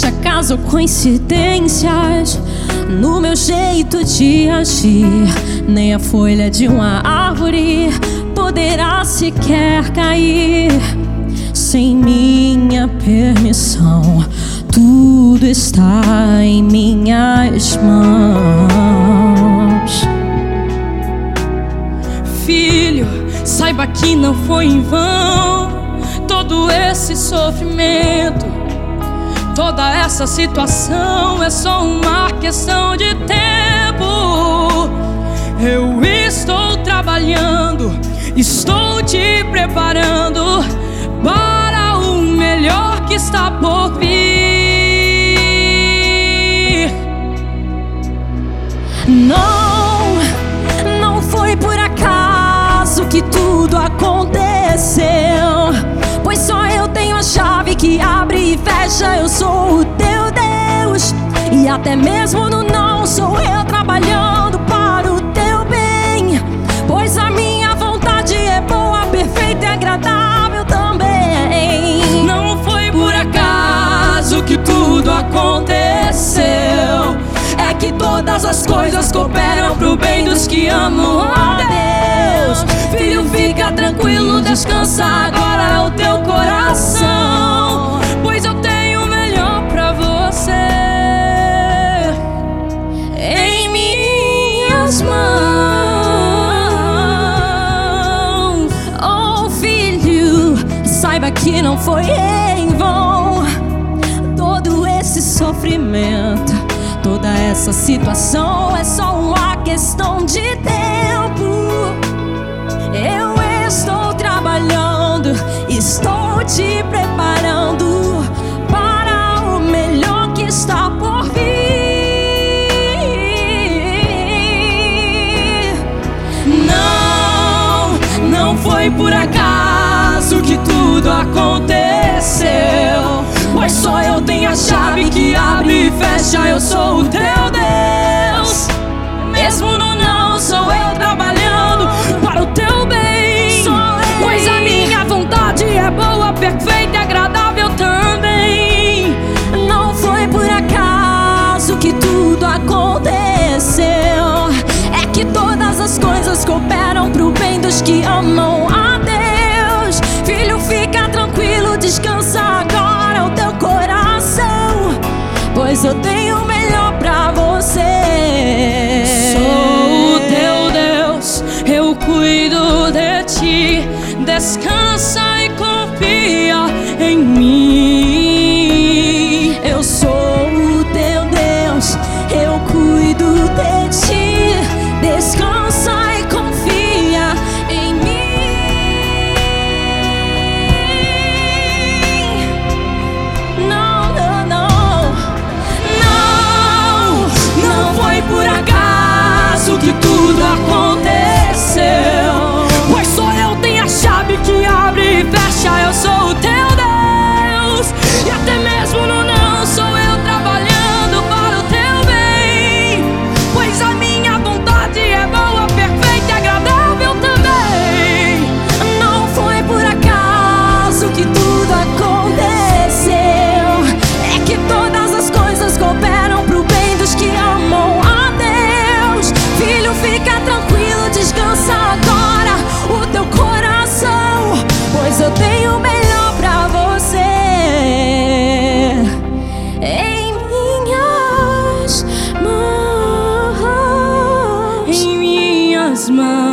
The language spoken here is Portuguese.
existe acaso ou coincidências no meu jeito de agir. Nem a folha de uma árvore poderá sequer cair sem minha permissão. Tudo está em minhas mãos. Filho, saiba que não foi em vão todo esse sofrimento. Toda essa situação é só uma questão de tempo. Eu estou trabalhando, estou te preparando para o melhor que está por vir. Não foi por acaso que tudo aconteceu, pois só eu tenho a chave que abre e fecha. Eu sou o teu Deus, e até mesmo no não sou eu trabalhando para o teu bem, pois a minha vontade é boa, perfeita e agradável também. Não foi por acaso que tudo aconteceu, é que todas as coisas cooperam pro bem dos que amam a Deus. Filho, fica tranquilo, descansa agora o teu coração, pois eu tenho o melhor pra você em minhas mãos. Oh filho, saiba que não foi em vão todo esse sofrimento. Toda essa situação é só uma questão de tempo. Eu estou trabalhando, estou te preparando para o melhor que está por vir. Não foi por acaso que tudo aconteceu, pois só eu tenho a chave que abre e fecha. Eu sou o teu Deus, mesmo no não sou eu trabalhando para o teu bem, pois a minha vontade é boa, perfeita e agradável também. Não foi por acaso que tudo aconteceu, é que todas as coisas cooperam pro bem dos que amam a Deus. Filho, fica tranquilo, descansa agora o teu coração, pois eu tenho o melhor pra você. Sou o teu Deus, eu cuido de ti. Descansa e confia em mim. Eu sou o teu Deus, eu cuido de ti. Descansa e confia em mim. Não foi por acaso que tudo aconteceu, pois só eu tenho a chave que abre e fecha. Eu sou o teu Deus, e até mesmo no não sou eu trabalhando para o teu bem, pois a minha vontade é boa, perfeita e agradável também. Não foi por acaso que tudo aconteceu, é que todas as coisas cooperam pro bem dos que amam a Deus. Filho, fica tranquilo, descansa agora o teu coração, pois eu tenho o melhor pra você em minhas mãos. Em minhas mãos.